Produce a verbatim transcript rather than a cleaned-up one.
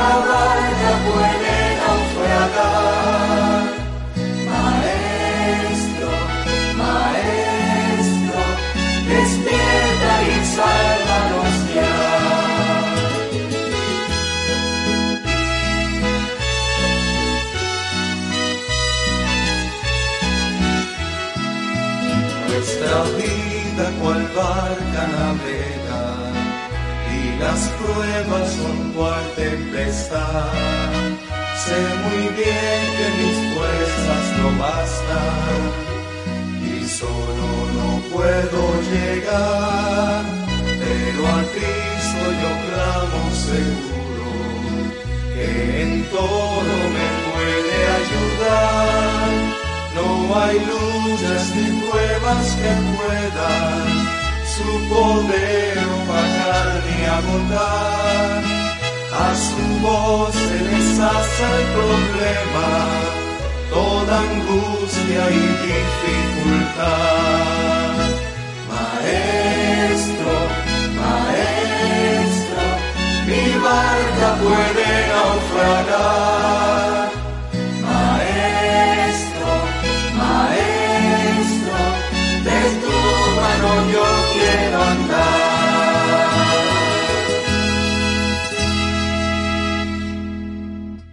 la barca puede naufragar. Maestro, maestro, despierta y sálvanos ya. Nuestra vida cual barca navega, y las pruebas son cual tempestad. Sé muy bien que mis fuerzas no bastan, y solo no puedo llegar, pero a Cristo yo clamo seguro, que en todo me puede ayudar. No hay luchas ni pruebas que puedan su poder opacar ni agotar. A su voz se deshace el problema, toda angustia y dificultad. Maestro, maestro, mi barca puede naufragar.